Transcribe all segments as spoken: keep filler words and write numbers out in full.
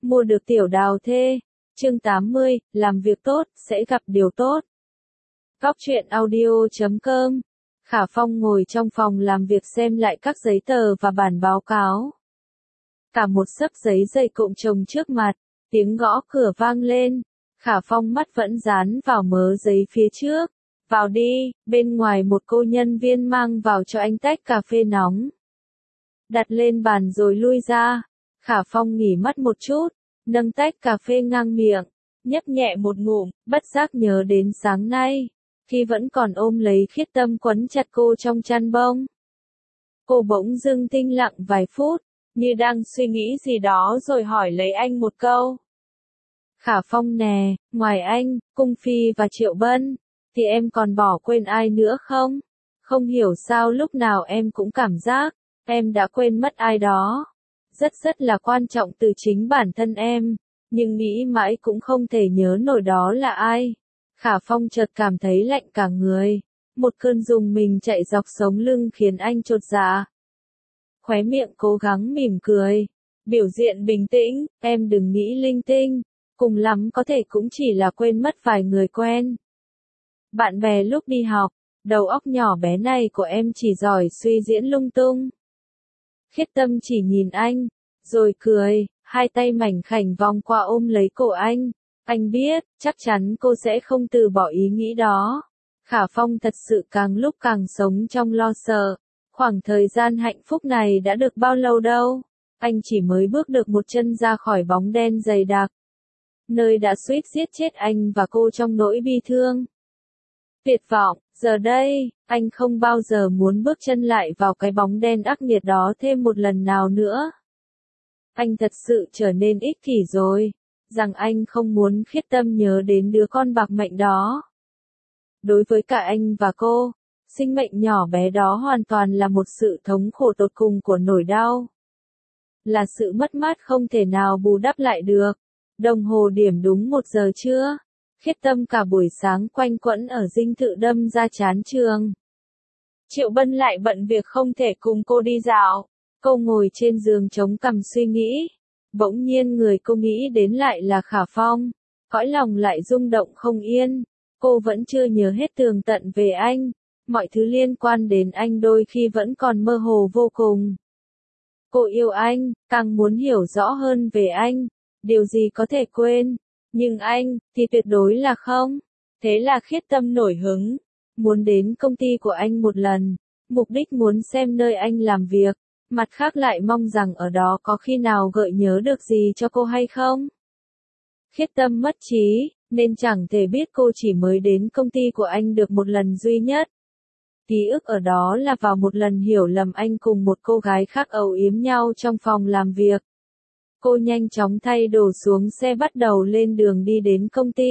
mua được tiểu đào thê. Chương tám mươi, làm việc tốt, sẽ gặp điều tốt. Góc truyện audio chấm com. Khả Phong ngồi trong phòng làm việc xem lại các giấy tờ và bản báo cáo. Cả một xấp giấy dày cộm chồng trước mặt, tiếng gõ cửa vang lên. Khả Phong mắt vẫn dán vào mớ giấy phía trước. Vào đi, bên ngoài một cô nhân viên mang vào cho anh tách cà phê nóng. Đặt lên bàn rồi lui ra. Khả Phong nghỉ mắt một chút, nâng tách cà phê ngang miệng, nhấp nhẹ một ngụm, bất giác nhớ đến sáng nay, khi vẫn còn ôm lấy Khiết Tâm quấn chặt cô trong chăn bông. Cô bỗng dưng tĩnh lặng vài phút, như đang suy nghĩ gì đó rồi hỏi lấy anh một câu. Khả Phong nè, ngoài anh, Cung Phi và Triệu Bân, thì em còn bỏ quên ai nữa không? Không hiểu sao lúc nào em cũng cảm giác, em đã quên mất ai đó. Rất rất là quan trọng từ chính bản thân em, nhưng nghĩ mãi cũng không thể nhớ nổi đó là ai. Khả Phong chợt cảm thấy lạnh cả người, một cơn rùng mình chạy dọc sống lưng khiến anh chột dạ. Khóe miệng cố gắng mỉm cười, biểu diện bình tĩnh, em đừng nghĩ linh tinh, cùng lắm có thể cũng chỉ là quên mất vài người quen. Bạn bè lúc đi học, đầu óc nhỏ bé này của em chỉ giỏi suy diễn lung tung. Khiết Tâm chỉ nhìn anh, rồi cười, hai tay mảnh khảnh vòng qua ôm lấy cổ anh. Anh biết, chắc chắn cô sẽ không từ bỏ ý nghĩ đó. Khả Phong thật sự càng lúc càng sống trong lo sợ. Khoảng thời gian hạnh phúc này đã được bao lâu đâu. Anh chỉ mới bước được một chân ra khỏi bóng đen dày đặc, nơi đã suýt giết chết anh và cô trong nỗi bi thương. Tuyệt vọng, giờ đây, anh không bao giờ muốn bước chân lại vào cái bóng đen ác nghiệt đó thêm một lần nào nữa. Anh thật sự trở nên ích kỷ rồi, rằng anh không muốn Khiết Tâm nhớ đến đứa con bạc mệnh đó. Đối với cả anh và cô, sinh mệnh nhỏ bé đó hoàn toàn là một sự thống khổ tột cùng của nỗi đau. Là sự mất mát không thể nào bù đắp lại được. Đồng hồ điểm đúng một giờ trưa. Khiết Tâm cả buổi sáng quanh quẩn ở dinh thự đâm ra chán trường. Triệu Bân lại bận việc không thể cùng cô đi dạo. Cô ngồi trên giường chống cằm suy nghĩ. Bỗng nhiên người cô nghĩ đến lại là Khả Phong. Cõi lòng lại rung động không yên. Cô vẫn chưa nhớ hết tường tận về anh. Mọi thứ liên quan đến anh đôi khi vẫn còn mơ hồ vô cùng. Cô yêu anh, càng muốn hiểu rõ hơn về anh. Điều gì có thể quên. Nhưng anh, thì tuyệt đối là không. Thế là Khiết Tâm nổi hứng. Muốn đến công ty của anh một lần. Mục đích muốn xem nơi anh làm việc. Mặt khác lại mong rằng ở đó có khi nào gợi nhớ được gì cho cô hay không. Khiết Tâm mất trí, nên chẳng thể biết cô chỉ mới đến công ty của anh được một lần duy nhất. Ký ức ở đó là vào một lần hiểu lầm anh cùng một cô gái khác âu yếm nhau trong phòng làm việc. Cô nhanh chóng thay đồ xuống xe bắt đầu lên đường đi đến công ty.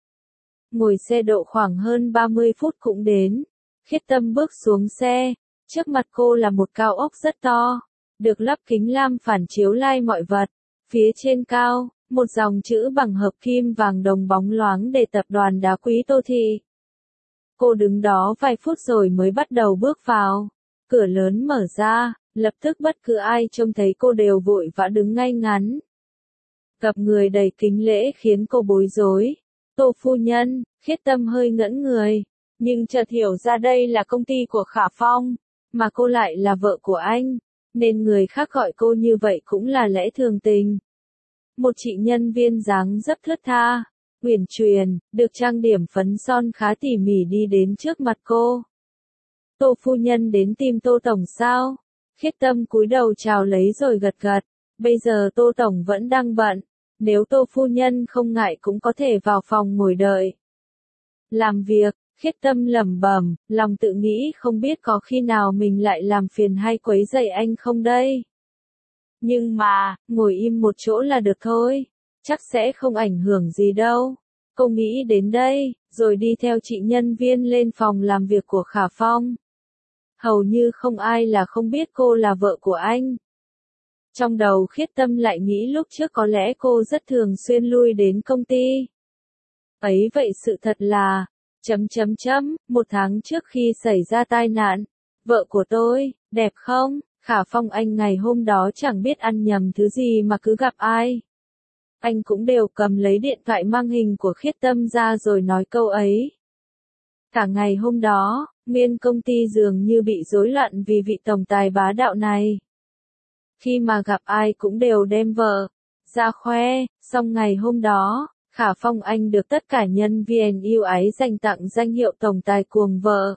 Ngồi xe độ khoảng hơn ba mươi phút cũng đến. Khiết Tâm bước xuống xe. Trước mặt cô là một cao ốc rất to, được lắp kính lam phản chiếu lai mọi vật. Phía trên cao, một dòng chữ bằng hợp kim vàng đồng bóng loáng để tập đoàn đá quý Tô Thị. Cô đứng đó vài phút rồi mới bắt đầu bước vào. Cửa lớn mở ra, lập tức bất cứ ai trông thấy cô đều vội vã đứng ngay ngắn. Gặp người đầy kính lễ khiến cô bối rối. Tô phu nhân. Khiết Tâm hơi ngẩn người, nhưng chợt hiểu ra đây là công ty của Khả Phong, mà cô lại là vợ của anh, nên người khác gọi cô như vậy cũng là lẽ thường tình. Một chị nhân viên dáng dấp thướt tha, uyển chuyển, được trang điểm phấn son khá tỉ mỉ đi đến trước mặt cô. Tô phu nhân đến tìm Tô tổng sao? Khiết Tâm cúi đầu chào lấy rồi gật gật. Bây giờ Tô tổng vẫn đang bận, nếu Tô phu nhân không ngại cũng có thể vào phòng ngồi đợi. Làm việc. Khiết Tâm lẩm bẩm, lòng tự nghĩ không biết có khi nào mình lại làm phiền hay quấy rầy anh không đây. Nhưng mà, ngồi im một chỗ là được thôi, chắc sẽ không ảnh hưởng gì đâu. Cô nghĩ đến đây, rồi đi theo chị nhân viên lên phòng làm việc của Khả Phong. Hầu như không ai là không biết cô là vợ của anh. Trong đầu Khiết Tâm lại nghĩ lúc trước có lẽ cô rất thường xuyên lui đến công ty. Ấy vậy sự thật là... Chấm chấm chấm, một tháng trước khi xảy ra tai nạn, vợ của tôi, đẹp không? Khả Phong anh ngày hôm đó chẳng biết ăn nhầm thứ gì mà cứ gặp ai. anh cũng đều cầm lấy điện thoại mang hình của Khiết Tâm ra rồi nói câu ấy. Cả ngày hôm đó, nguyên công ty dường như bị rối loạn vì vị tổng tài bá đạo này. Khi mà gặp ai cũng đều đem vợ ra khoe, xong ngày hôm đó, Khả Phong anh được tất cả nhân viên yêu ái dành tặng danh hiệu tổng tài cuồng vợ.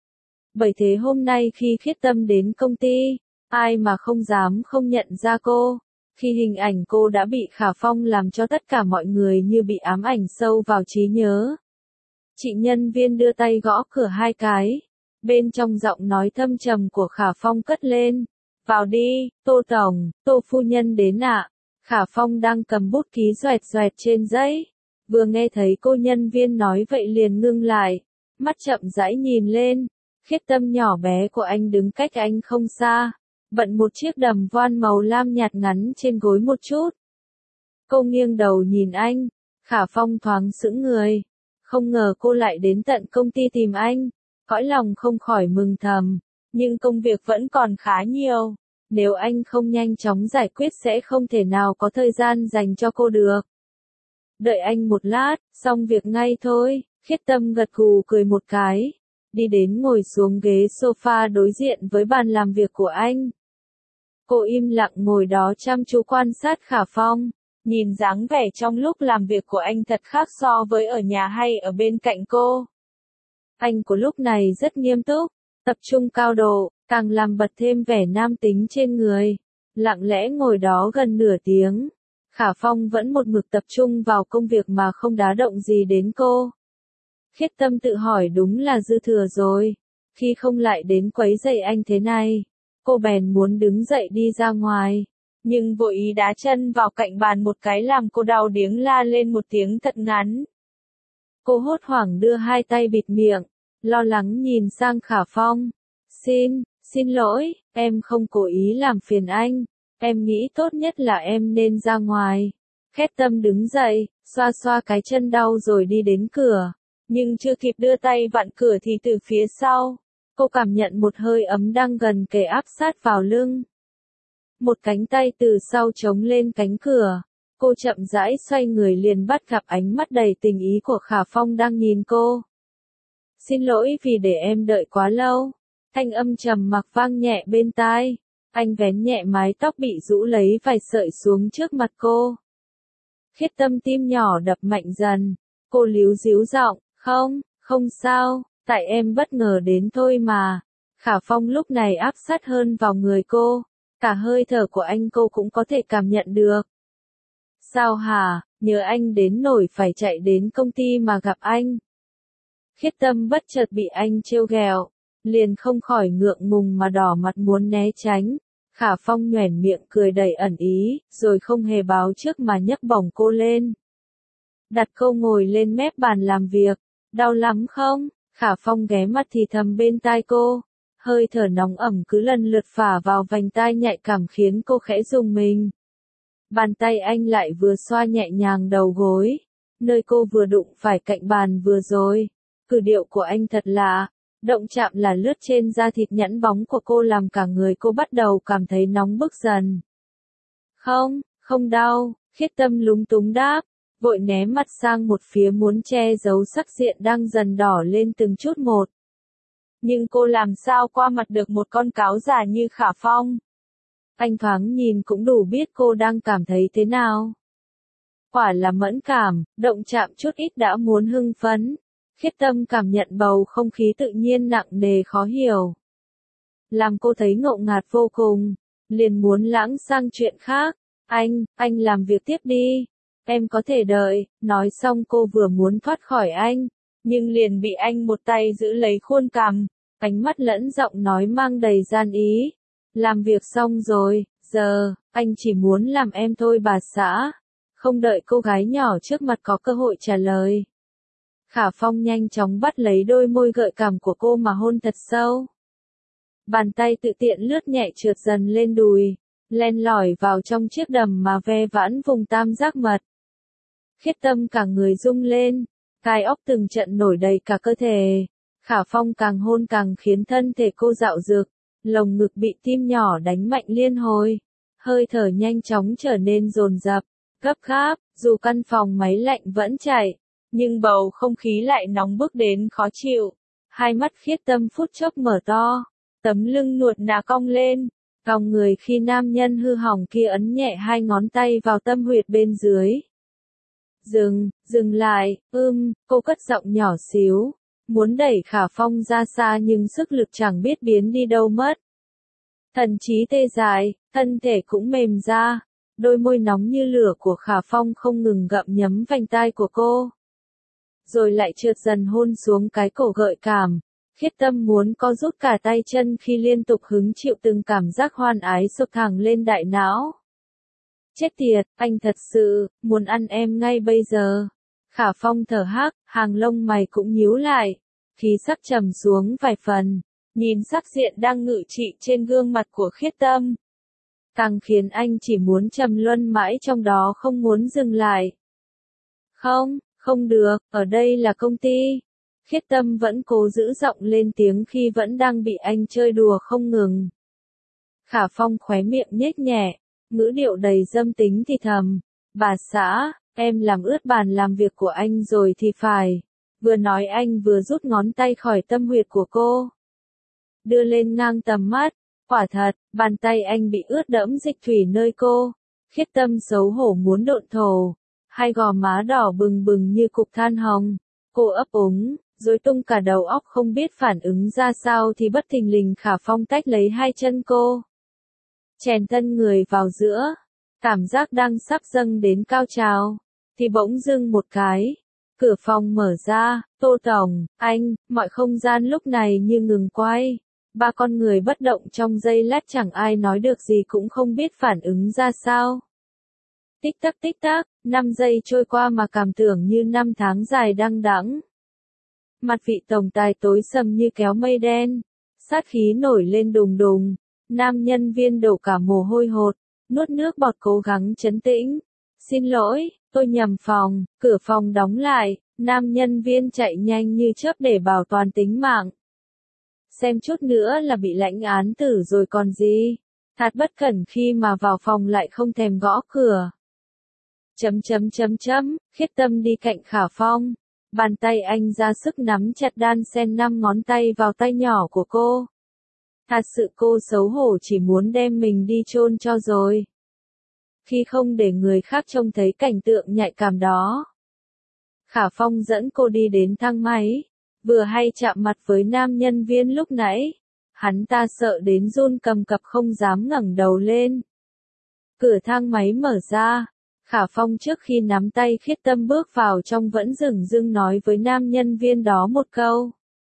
Bởi thế hôm nay khi Khiết Tâm đến công ty, ai mà không dám không nhận ra cô, khi hình ảnh cô đã bị Khả Phong làm cho tất cả mọi người như bị ám ảnh sâu vào trí nhớ. Chị nhân viên đưa tay gõ cửa hai cái, bên trong giọng nói thâm trầm của Khả Phong cất lên, vào đi, Tô Tổng, Tô Phu Nhân đến ạ. Khả Phong đang cầm bút ký doẹt doẹt trên giấy, vừa nghe thấy cô nhân viên nói vậy liền ngưng lại, mắt chậm rãi nhìn lên, Khiết Tâm nhỏ bé của anh đứng cách anh không xa, bận một chiếc đầm voan màu lam nhạt ngắn trên gối một chút. Cô nghiêng đầu nhìn anh, Khả Phong thoáng sững người, không ngờ cô lại đến tận công ty tìm anh, cõi lòng không khỏi mừng thầm, nhưng công việc vẫn còn khá nhiều. Nếu anh không nhanh chóng giải quyết sẽ không thể nào có thời gian dành cho cô được. Đợi anh một lát, xong việc ngay thôi. Khiết Tâm gật gù cười một cái, đi đến ngồi xuống ghế sofa đối diện với bàn làm việc của anh. Cô im lặng ngồi đó chăm chú quan sát Khả Phong, nhìn dáng vẻ trong lúc làm việc của anh thật khác so với ở nhà hay ở bên cạnh cô. Anh của lúc này rất nghiêm túc, tập trung cao độ, càng làm bật thêm vẻ nam tính trên người. Lặng lẽ ngồi đó gần nửa tiếng, Khả Phong vẫn một mực tập trung vào công việc mà không đá động gì đến cô. Khiết Tâm tự hỏi đúng là dư thừa rồi, khi không lại đến quấy rầy anh thế này. Cô bèn muốn đứng dậy đi ra ngoài, nhưng vội ý đá chân vào cạnh bàn một cái làm cô đau điếng la lên một tiếng thật ngắn. Cô hốt hoảng đưa hai tay bịt miệng, lo lắng nhìn sang Khả Phong. Xin, xin lỗi, em không cố ý làm phiền anh, em nghĩ tốt nhất là em nên ra ngoài. Khiết Tâm đứng dậy, xoa xoa cái chân đau rồi đi đến cửa, nhưng chưa kịp đưa tay vặn cửa thì từ phía sau, cô cảm nhận một hơi ấm đang gần kề áp sát vào lưng. Một cánh tay từ sau chống lên cánh cửa, cô chậm rãi xoay người liền bắt gặp ánh mắt đầy tình ý của Khả Phong đang nhìn cô. Xin lỗi vì để em đợi quá lâu. Thanh âm trầm mặc vang nhẹ bên tai, anh vén nhẹ mái tóc bị rũ lấy vài sợi xuống trước mặt cô. Khiết Tâm tim nhỏ đập mạnh dần, cô líu díu giọng, không, không sao, tại em bất ngờ đến thôi mà. Khả Phong lúc này áp sát hơn vào người cô, cả hơi thở của anh cô cũng có thể cảm nhận được. Sao hả, nhớ anh đến nổi phải chạy đến công ty mà gặp anh. Khiết Tâm bất chợt bị anh trêu ghẹo, liền không khỏi ngượng ngùng mà đỏ mặt muốn né tránh. Khả Phong nhoẻn miệng cười đầy ẩn ý, rồi không hề báo trước mà nhấc bổng cô lên. Đặt cô ngồi lên mép bàn làm việc. Đau lắm không? Khả Phong ghé mắt thì thầm bên tai cô. Hơi thở nóng ẩm cứ lần lượt phả vào vành tai nhạy cảm khiến cô khẽ rùng mình. Bàn tay anh lại vừa xoa nhẹ nhàng đầu gối, nơi cô vừa đụng phải cạnh bàn vừa rồi. Cử điệu của anh thật lạ. Động chạm là lướt trên da thịt nhẵn bóng của cô làm cả người cô bắt đầu cảm thấy nóng bức dần. Không, không đau, Khiết Tâm lúng túng đáp, vội né mặt sang một phía muốn che giấu sắc diện đang dần đỏ lên từng chút một. Nhưng cô làm sao qua mặt được một con cáo già như Khả Phong. Anh thoáng nhìn cũng đủ biết cô đang cảm thấy thế nào. Quả là mẫn cảm, động chạm chút ít đã muốn hưng phấn. Khiết Tâm cảm nhận bầu không khí tự nhiên nặng nề khó hiểu. Làm cô thấy ngộ ngạt vô cùng, liền muốn lãng sang chuyện khác. Anh, anh làm việc tiếp đi, em có thể đợi. Nói xong cô vừa muốn thoát khỏi anh, nhưng liền bị anh một tay giữ lấy khuôn cằm, ánh mắt lẫn giọng nói mang đầy gian ý. Làm việc xong rồi, giờ, anh chỉ muốn làm em thôi bà xã. Không đợi cô gái nhỏ trước mặt có cơ hội trả lời. Khả Phong nhanh chóng bắt lấy đôi môi gợi cảm của cô mà hôn thật sâu. Bàn tay tự tiện lướt nhẹ trượt dần lên đùi, len lỏi vào trong chiếc đầm mà ve vãn vùng tam giác mật. Khiết Tâm cả người rung lên, gai óc từng trận nổi đầy cả cơ thể. Khả Phong càng hôn càng khiến thân thể cô dạo dực, lồng ngực bị tim nhỏ đánh mạnh liên hồi, hơi thở nhanh chóng trở nên dồn dập. Gấp gáp, dù căn phòng máy lạnh vẫn chạy, nhưng bầu không khí lại nóng bức đến khó chịu. Hai mắt Khiết Tâm phút chốc mở to, tấm lưng nuột nà cong lên, cong người khi nam nhân hư hỏng kia ấn nhẹ hai ngón tay vào tâm huyệt bên dưới. Dừng, dừng lại, ưm, cô cất giọng nhỏ xíu, muốn đẩy Khả Phong ra xa nhưng sức lực chẳng biết biến đi đâu mất. Thần trí tê dại, thân thể cũng mềm ra, đôi môi nóng như lửa của Khả Phong không ngừng gặm nhấm vành tai của cô. Rồi lại trượt dần hôn xuống cái cổ gợi cảm. Khiết Tâm muốn co rút cả tay chân khi liên tục hứng chịu từng cảm giác hoan ái sộc thẳng lên đại não. Chết tiệt, anh thật sự, muốn ăn em ngay bây giờ. Khả Phong thở hác, hàng lông mày cũng nhíu lại, khí sắc trầm xuống vài phần, nhìn sắc diện đang ngự trị trên gương mặt của Khiết Tâm. Càng khiến anh chỉ muốn trầm luân mãi trong đó không muốn dừng lại. Không, không được, ở đây là công ty. Khiết Tâm vẫn cố giữ giọng lên tiếng khi vẫn đang bị anh chơi đùa không ngừng. Khả Phong khóe miệng nhếch nhẹ, ngữ điệu đầy dâm tính thì thầm, bà xã, em làm ướt bàn làm việc của anh rồi thì phải. Vừa nói anh vừa rút ngón tay khỏi tâm huyệt của cô. Đưa lên ngang tầm mắt, quả thật, bàn tay anh bị ướt đẫm dịch thủy nơi cô. Khiết Tâm xấu hổ muốn độn thổ, hai gò má đỏ bừng bừng như cục than hồng. Cô ấp úng, rối tung cả đầu óc không biết phản ứng ra sao thì bất thình lình Khả Phong tách lấy hai chân cô. Chèn thân người vào giữa, cảm giác đang sắp dâng đến cao trào, thì bỗng dưng một cái. Cửa phòng mở ra, Tô Tổng, anh, mọi không gian lúc này như ngừng quay. Ba con người bất động trong giây lát chẳng ai nói được gì cũng không biết phản ứng ra sao. Tích tắc tích tắc, năm giây trôi qua mà cảm tưởng như năm tháng dài đăng đẵng. Mặt vị tổng tài tối sầm như kéo mây đen, sát khí nổi lên đùng đùng, nam nhân viên đổ cả mồ hôi hột, nuốt nước bọt cố gắng trấn tĩnh. Xin lỗi, tôi nhầm phòng, cửa phòng đóng lại, nam nhân viên chạy nhanh như chớp để bảo toàn tính mạng. Xem chút nữa là bị lãnh án tử rồi còn gì, thật bất cẩn khi mà vào phòng lại không thèm gõ cửa. Chấm chấm chấm chấm, Khiết Tâm đi cạnh Khả Phong. Bàn tay anh ra sức nắm chặt đan sen năm ngón tay vào tay nhỏ của cô. Thật sự cô xấu hổ chỉ muốn đem mình đi chôn cho rồi. Khi không để người khác trông thấy cảnh tượng nhạy cảm đó. Khả Phong dẫn cô đi đến thang máy. Vừa hay chạm mặt với nam nhân viên lúc nãy. Hắn ta sợ đến run cầm cập không dám ngẩng đầu lên. Cửa thang máy mở ra. Khả Phong trước khi nắm tay Khiết Tâm bước vào trong vẫn dửng dưng nói với nam nhân viên đó một câu.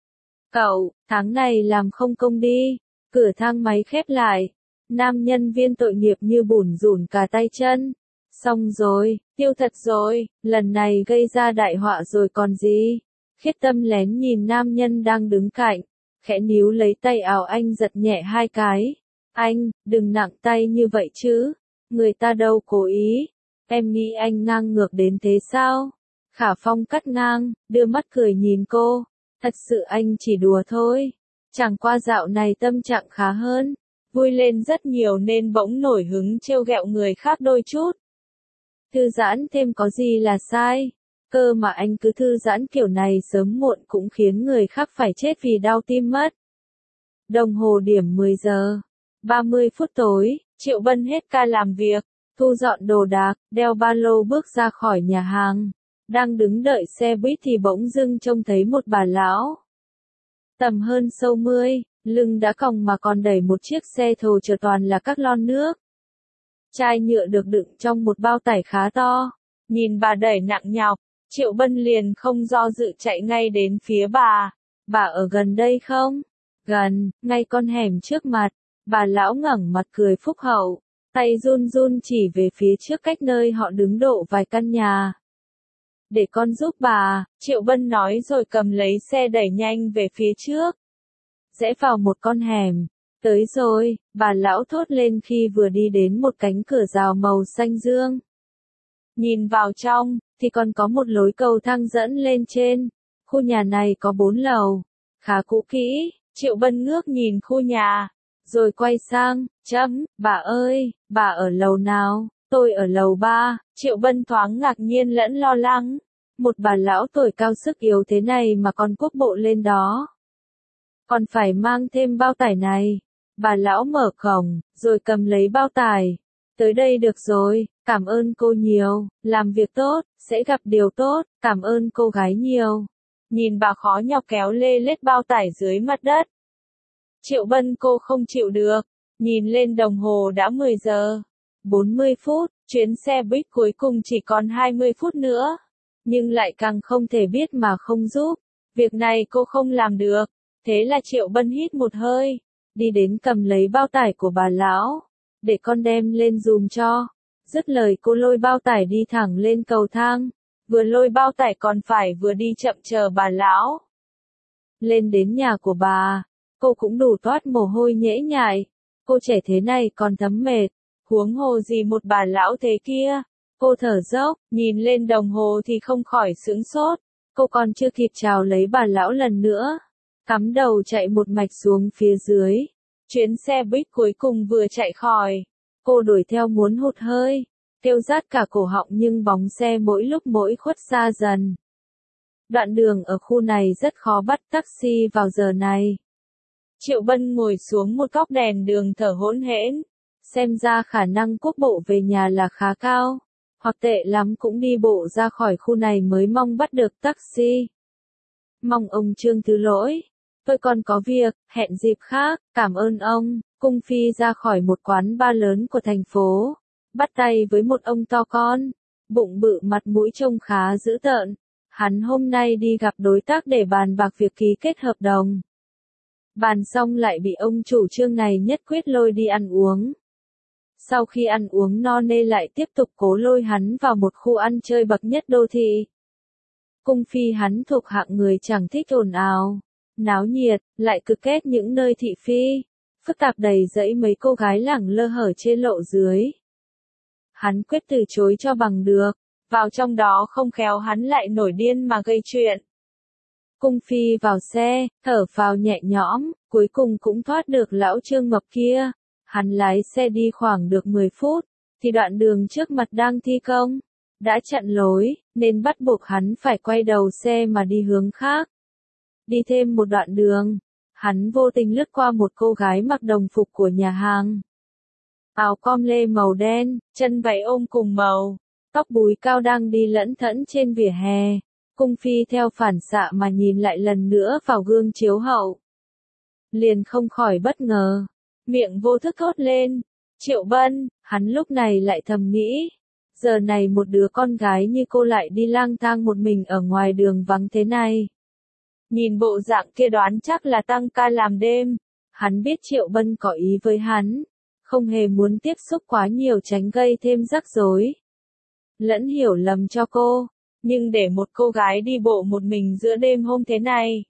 Cậu, tháng này làm không công đi. Cửa thang máy khép lại. Nam nhân viên tội nghiệp như bủn rủn cả tay chân. Xong rồi, tiêu thật rồi, lần này gây ra đại họa rồi còn gì. Khiết Tâm lén nhìn nam nhân đang đứng cạnh, khẽ níu lấy tay áo anh giật nhẹ hai cái. Anh, đừng nặng tay như vậy chứ, người ta đâu cố ý. Em nghĩ anh ngang ngược đến thế sao? Khả Phong cắt ngang, đưa mắt cười nhìn cô. Thật sự anh chỉ đùa thôi. Chẳng qua dạo này tâm trạng khá hơn. Vui lên rất nhiều nên bỗng nổi hứng trêu ghẹo người khác đôi chút. Thư giãn thêm có gì là sai. Cơ mà anh cứ thư giãn kiểu này sớm muộn cũng khiến người khác phải chết vì đau tim mất. Đồng hồ điểm mười giờ. ba mươi phút tối, Triệu Bân hết ca làm việc. Thu dọn đồ đạc, đeo ba lô bước ra khỏi nhà hàng. Đang đứng đợi xe buýt thì bỗng dưng trông thấy một bà lão. Tầm hơn sâu mươi, lưng đã còng mà còn đẩy một chiếc xe thồ chở toàn là các lon nước. Chai nhựa được đựng trong một bao tải khá to. Nhìn bà đẩy nặng nhọc, Triệu Bân liền không do dự chạy ngay đến phía bà. Bà ở gần đây không? Gần, ngay con hẻm trước mặt. Bà lão ngẩng mặt cười phúc hậu. Tay run run chỉ về phía trước cách nơi họ đứng độ vài căn nhà. Để con giúp bà, Triệu Bân nói rồi cầm lấy xe đẩy nhanh về phía trước. Rẽ vào một con hẻm. Tới rồi, bà lão thốt lên khi vừa đi đến một cánh cửa rào màu xanh dương. Nhìn vào trong, thì còn có một lối cầu thang dẫn lên trên. Khu nhà này có bốn lầu. Khá cũ kỹ, Triệu Bân ngước nhìn khu nhà. Rồi quay sang, chấm, bà ơi, bà ở lầu nào? Tôi ở lầu ba, Triệu Bân thoáng ngạc nhiên lẫn lo lắng. Một bà lão tuổi cao sức yếu thế này mà còn quốc bộ lên đó. Còn phải mang thêm bao tải này. Bà lão mở cổng, rồi cầm lấy bao tải. Tới đây được rồi, cảm ơn cô nhiều, làm việc tốt, sẽ gặp điều tốt, cảm ơn cô gái nhiều. Nhìn bà khó nhọc kéo lê lết bao tải dưới mặt đất. Triệu Bân cô không chịu được, nhìn lên đồng hồ đã mười giờ, bốn mươi phút, chuyến xe buýt cuối cùng chỉ còn hai mươi phút nữa. Nhưng lại càng không thể biết mà không giúp, việc này cô không làm được. Thế là Triệu Bân hít một hơi, đi đến cầm lấy bao tải của bà lão, để con đem lên dùm cho. Dứt lời cô lôi bao tải đi thẳng lên cầu thang, vừa lôi bao tải còn phải vừa đi chậm chờ bà lão. Lên đến nhà của bà, cô cũng đủ toát mồ hôi nhễ nhại, cô trẻ thế này còn thấm mệt, huống hồ gì một bà lão thế kia. Cô thở dốc, nhìn lên đồng hồ thì không khỏi sững sốt, cô còn chưa kịp chào lấy bà lão lần nữa. Cắm đầu chạy một mạch xuống phía dưới. Chuyến xe buýt cuối cùng vừa chạy khỏi. Cô đuổi theo muốn hụt hơi. Kêu rát cả cổ họng nhưng bóng xe mỗi lúc mỗi khuất xa dần. Đoạn đường ở khu này rất khó bắt taxi vào giờ này. Triệu Bân ngồi xuống một góc đèn đường thở hổn hển. Xem ra khả năng quốc bộ về nhà là khá cao. Hoặc tệ lắm cũng đi bộ ra khỏi khu này mới mong bắt được taxi. Mong ông Trương thứ lỗi. Tôi còn có việc, hẹn dịp khác, cảm ơn ông. Cung Phi ra khỏi một quán bar lớn của thành phố. Bắt tay với một ông to con. Bụng bự mặt mũi trông khá dữ tợn. Hắn hôm nay đi gặp đối tác để bàn bạc việc ký kết hợp đồng. Bàn xong lại bị ông chủ Trương này nhất quyết lôi đi ăn uống. Sau khi ăn uống no nê lại tiếp tục cố lôi hắn vào một khu ăn chơi bậc nhất đô thị. Cung Phi hắn thuộc hạng người chẳng thích ồn ào, náo nhiệt, lại cực ghét những nơi thị phi, phức tạp đầy rẫy mấy cô gái lẳng lơ hở trên lộ dưới. Hắn quyết từ chối cho bằng được, vào trong đó không khéo hắn lại nổi điên mà gây chuyện. Cung Phi vào xe, thở phào nhẹ nhõm, cuối cùng cũng thoát được lão Trương mập kia. Hắn lái xe đi khoảng được mười phút, thì đoạn đường trước mặt đang thi công, đã chặn lối, nên bắt buộc hắn phải quay đầu xe mà đi hướng khác. Đi thêm một đoạn đường, hắn vô tình lướt qua một cô gái mặc đồng phục của nhà hàng. Áo com lê màu đen, chân váy ôm cùng màu, tóc búi cao đang đi lẫn thẫn trên vỉa hè. Cung Phi theo phản xạ mà nhìn lại lần nữa vào gương chiếu hậu. Liền không khỏi bất ngờ. Miệng vô thức thốt lên, Triệu Bân, hắn lúc này lại thầm nghĩ, giờ này một đứa con gái như cô lại đi lang thang một mình ở ngoài đường vắng thế này. Nhìn bộ dạng kia đoán chắc là tăng ca làm đêm, hắn biết Triệu Bân có ý với hắn, không hề muốn tiếp xúc quá nhiều tránh gây thêm rắc rối. Lẫn hiểu lầm cho cô, nhưng để một cô gái đi bộ một mình giữa đêm hôm thế này.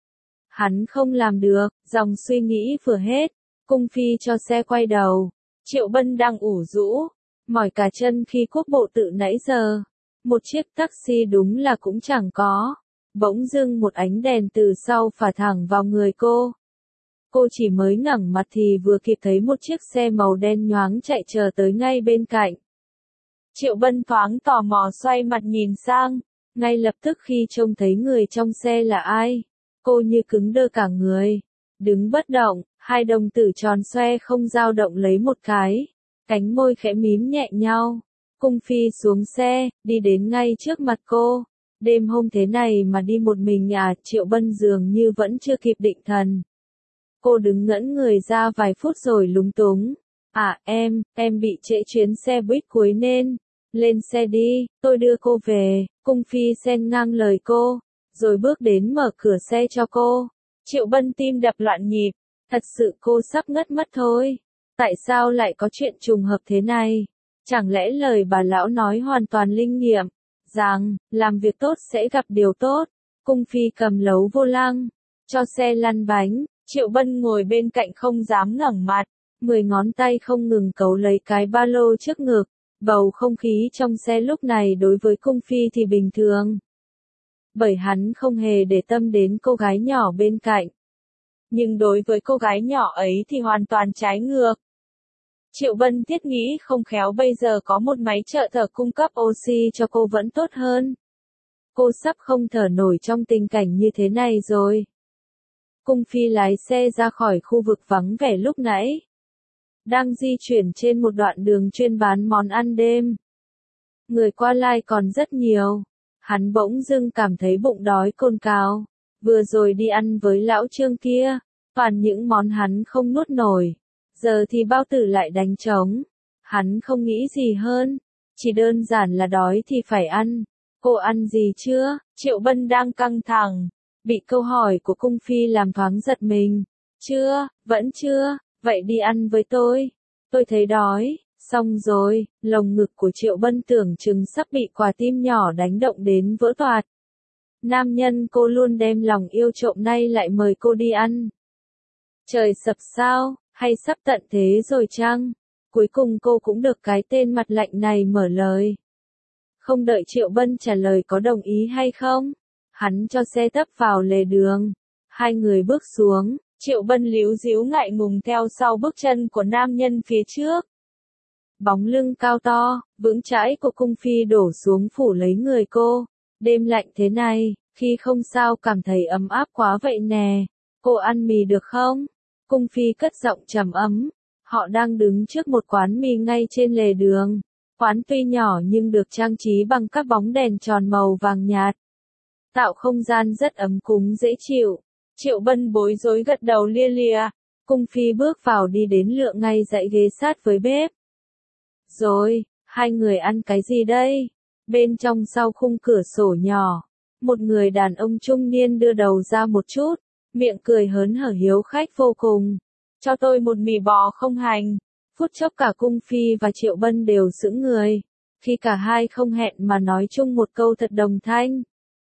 Hắn không làm được, dòng suy nghĩ vừa hết. Cung Phi cho xe quay đầu. Triệu Bân đang ủ rũ, mỏi cả chân khi quốc bộ tự nãy giờ. Một chiếc taxi đúng là cũng chẳng có. Bỗng dưng một ánh đèn từ sau phả thẳng vào người cô. Cô chỉ mới ngẩng mặt thì vừa kịp thấy một chiếc xe màu đen nhoáng chạy chờ tới ngay bên cạnh. Triệu Bân thoáng tò mò xoay mặt nhìn sang. Ngay lập tức khi trông thấy người trong xe là ai, cô như cứng đơ cả người. Đứng bất động. Hai đồng tử tròn xoe không dao động lấy một cái, cánh môi khẽ mím nhẹ nhau. Cung Phi xuống xe, đi đến ngay trước mặt cô. Đêm hôm thế này mà đi một mình à? Triệu Bân dường như vẫn chưa kịp định thần. Cô đứng ngẩn người ra vài phút rồi lúng túng. À em, em bị trễ chuyến xe buýt cuối nên. Lên xe đi, tôi đưa cô về. Cung Phi xen ngang lời cô, rồi bước đến mở cửa xe cho cô. Triệu Bân tim đập loạn nhịp. Thật sự cô sắp ngất mất thôi. Tại sao lại có chuyện trùng hợp thế này? Chẳng lẽ lời bà lão nói hoàn toàn linh nghiệm, rằng, làm việc tốt sẽ gặp điều tốt. Cung Phi cầm lấu vô lăng, cho xe lăn bánh. Triệu Bân ngồi bên cạnh không dám ngẩng mặt. Mười ngón tay không ngừng cấu lấy cái ba lô trước ngực. Bầu không khí trong xe lúc này đối với Cung Phi thì bình thường. Bởi hắn không hề để tâm đến cô gái nhỏ bên cạnh. Nhưng đối với cô gái nhỏ ấy thì hoàn toàn trái ngược. Triệu Bân thiết nghĩ không khéo bây giờ có một máy trợ thở cung cấp oxy cho cô vẫn tốt hơn. Cô sắp không thở nổi trong tình cảnh như thế này rồi. Cung Phi lái xe ra khỏi khu vực vắng vẻ lúc nãy. Đang di chuyển trên một đoạn đường chuyên bán món ăn đêm. Người qua lại còn rất nhiều. Hắn bỗng dưng cảm thấy bụng đói cồn cào. Vừa rồi đi ăn với lão Trương kia, toàn những món hắn không nuốt nổi. Giờ thì bao tử lại đánh trống. Hắn không nghĩ gì hơn. Chỉ đơn giản là đói thì phải ăn. Cô ăn gì chưa? Triệu Bân đang căng thẳng. Bị câu hỏi của Cung Phi làm thoáng giật mình. Chưa, vẫn chưa, vậy đi ăn với tôi. Tôi thấy đói. Xong rồi, lồng ngực của Triệu Bân tưởng chừng sắp bị quả tim nhỏ đánh động đến vỡ toạc. Nam nhân cô luôn đem lòng yêu trộm nay lại mời cô đi ăn. Trời sập sao, hay sắp tận thế rồi chăng? Cuối cùng cô cũng được cái tên mặt lạnh này mở lời. Không đợi Triệu Bân trả lời có đồng ý hay không, hắn cho xe tấp vào lề đường. Hai người bước xuống, Triệu Bân líu díu ngại ngùng theo sau bước chân của nam nhân phía trước. Bóng lưng cao to, vững chãi của Cung Phi đổ xuống phủ lấy người cô. Đêm lạnh thế này, khi không sao cảm thấy ấm áp quá vậy nè. Cô ăn mì được không? Cung Phi cất giọng trầm ấm. Họ đang đứng trước một quán mì ngay trên lề đường. Quán tuy nhỏ nhưng được trang trí bằng các bóng đèn tròn màu vàng nhạt. Tạo không gian rất ấm cúng dễ chịu. Triệu Bân bối rối gật đầu lia lịa. Cung Phi bước vào đi đến lựa ngay dãy ghế sát với bếp. Rồi, hai người ăn cái gì đây? Bên trong sau khung cửa sổ nhỏ, một người đàn ông trung niên đưa đầu ra một chút, miệng cười hớn hở hiếu khách vô cùng. Cho tôi một mì bò không hành. Phút chốc cả Cung Phi và Triệu Bân đều sững người, khi cả hai không hẹn mà nói chung một câu thật đồng thanh.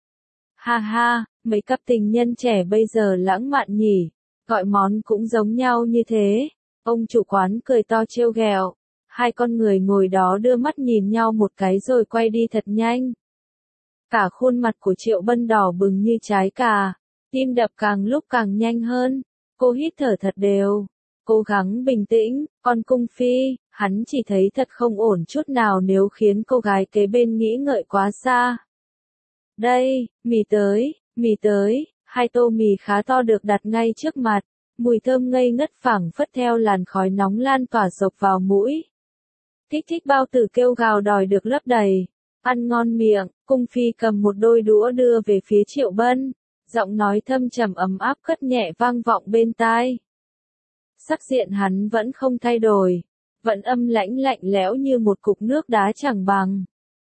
Ha ha, mấy cặp tình nhân trẻ bây giờ lãng mạn nhỉ, gọi món cũng giống nhau như thế. Ông chủ quán cười to trêu ghẹo. Hai con người ngồi đó đưa mắt nhìn nhau một cái rồi quay đi thật nhanh. Cả khuôn mặt của Triệu Bân đỏ bừng như trái cà, tim đập càng lúc càng nhanh hơn. Cô hít thở thật đều, cố gắng bình tĩnh. Còn Cung Phi, hắn chỉ thấy thật không ổn chút nào nếu khiến cô gái kế bên nghĩ ngợi quá xa. Đây, mì tới, mì tới. Hai tô mì khá to được đặt ngay trước mặt, mùi thơm ngây ngất phảng phất theo làn khói nóng lan tỏa sộc vào mũi. Kích thích bao tử kêu gào đòi được lấp đầy. Ăn ngon miệng, Cung Phi cầm một đôi đũa đưa về phía Triệu Bân. Giọng nói thâm trầm ấm áp cất nhẹ vang vọng bên tai. Sắc diện hắn vẫn không thay đổi, vẫn âm lãnh lạnh lẽo như một cục nước đá chẳng bằng.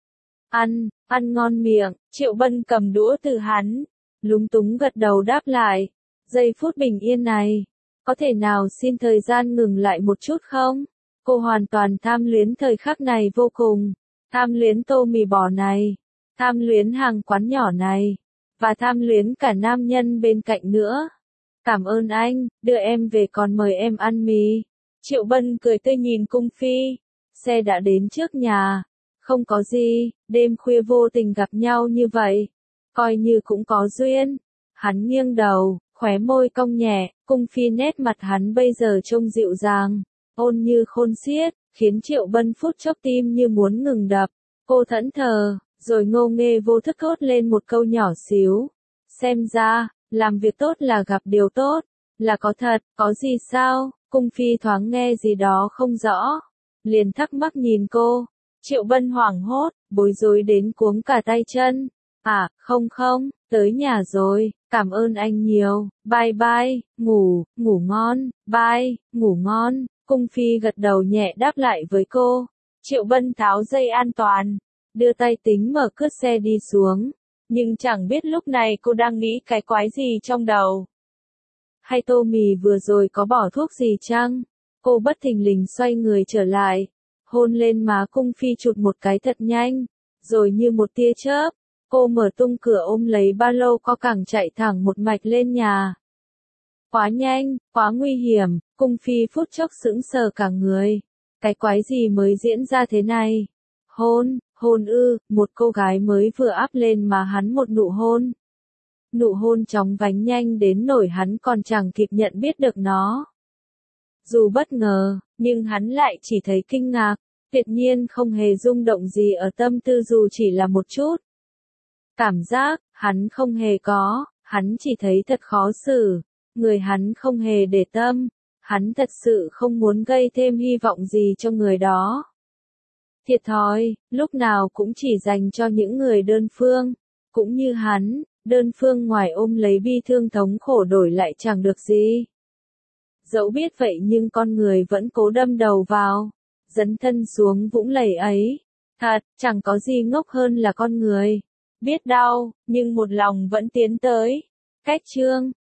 Ăn, ăn ngon miệng. Triệu Bân cầm đũa từ hắn, lúng túng gật đầu đáp lại. Giây phút bình yên này, có thể nào xin thời gian ngừng lại một chút không? Cô hoàn toàn tham luyến thời khắc này vô cùng, tham luyến tô mì bò này, tham luyến hàng quán nhỏ này, và tham luyến cả nam nhân bên cạnh nữa. Cảm ơn anh, đưa em về còn mời em ăn mì. Triệu Bân cười tươi nhìn Cung Phi. Xe đã đến trước nhà. Không có gì, đêm khuya vô tình gặp nhau như vậy. Coi như cũng có duyên. Hắn nghiêng đầu, khóe môi cong nhẹ. Cung Phi nét mặt hắn bây giờ trông dịu dàng, ôn như khôn xiết, khiến Triệu Bân phút chốc tim như muốn ngừng đập. Cô thẫn thờ, rồi ngô nghê vô thức thốt lên một câu nhỏ xíu. Xem ra, làm việc tốt là gặp điều tốt, là có thật, có gì sao? Cung Phi thoáng nghe gì đó không rõ, liền thắc mắc nhìn cô. Triệu Bân hoảng hốt, bối rối đến cuống cả tay chân. À, không không, tới nhà rồi, cảm ơn anh nhiều, bye bye, ngủ, ngủ ngon, bye, ngủ ngon. Cung Phi gật đầu nhẹ đáp lại với cô. Triệu Bân tháo dây an toàn, đưa tay tính mở cướt xe đi xuống. Nhưng chẳng biết lúc này cô đang nghĩ cái quái gì trong đầu. Hay tô mì vừa rồi có bỏ thuốc gì chăng? Cô bất thình lình xoay người trở lại, hôn lên má Cung Phi chụt một cái thật nhanh, rồi như một tia chớp, cô mở tung cửa ôm lấy ba lô co cẳng chạy thẳng một mạch lên nhà. Quá nhanh, quá nguy hiểm, Cung Phi phút chốc sững sờ cả người. Cái quái gì mới diễn ra thế này? Hôn, hôn ư, một cô gái mới vừa áp lên mà hắn một nụ hôn. Nụ hôn chóng vánh nhanh đến nỗi hắn còn chẳng kịp nhận biết được nó. Dù bất ngờ, Nhưng hắn lại chỉ thấy kinh ngạc, tuyệt nhiên không hề rung động gì ở tâm tư dù chỉ là một chút. Cảm giác, hắn không hề có, hắn chỉ thấy thật khó xử, người hắn không hề để tâm, hắn thật sự không muốn gây thêm hy vọng gì cho người đó. Thiệt thòi, lúc nào cũng chỉ dành cho những người đơn phương, cũng như hắn, đơn phương ngoài ôm lấy bi thương thống khổ đổi lại chẳng được gì. Dẫu biết vậy nhưng con người vẫn cố đâm đầu vào, dấn thân xuống vũng lầy ấy. Thật, chẳng có gì ngốc hơn là con người. Biết đau, nhưng một lòng vẫn tiến tới. Cách chương